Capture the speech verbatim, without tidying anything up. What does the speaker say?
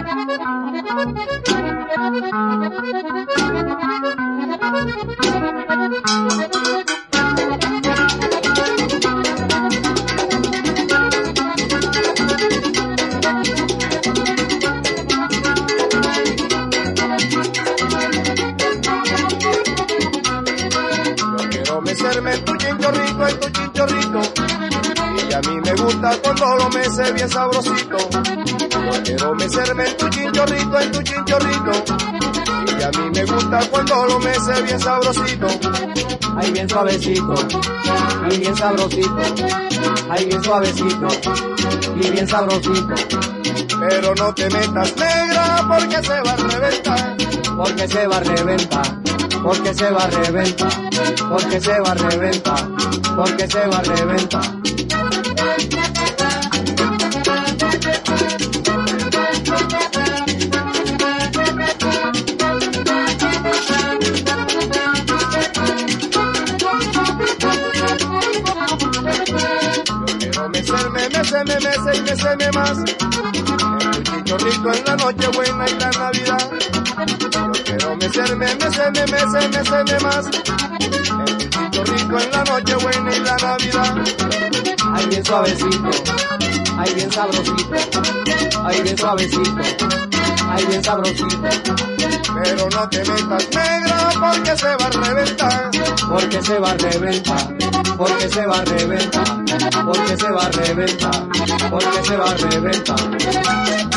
Mecerme en tu chinchorrito, en tu chinchorrito, y a mí me gusta cuando lo mece bien sabrosito. Yo quiero mecerme en tu chinchorrito, en tu chinchorrito, y a mí me gusta cuando lo mece bien sabrosito. Ay, bien suavecito, y bien sabrosito, ay, bien suavecito, y bien sabrosito. Pero no te metas, negra, porque se va a reventar, porque se va a reventar, porque se va a reventar, porque se va a reventar, porque se va a reventar. Yo quiero mecerme, mecerme, mece y meceme más, en tu chinchorrito en la noche buena y la Navidad. Yo quiero mecerme, mecerme, mece, meceme más, en tu chinchorrito en la noche buena y la Navidad. Ay, bien suavecito, ay, bien sabrosito, ay, bien suavecito, ay, bien sabrosito. Pero no te metas, negra, porque se va a reventar, porque se va a reventar, porque se va a reventar, porque se va a reventar, porque se va a reventar.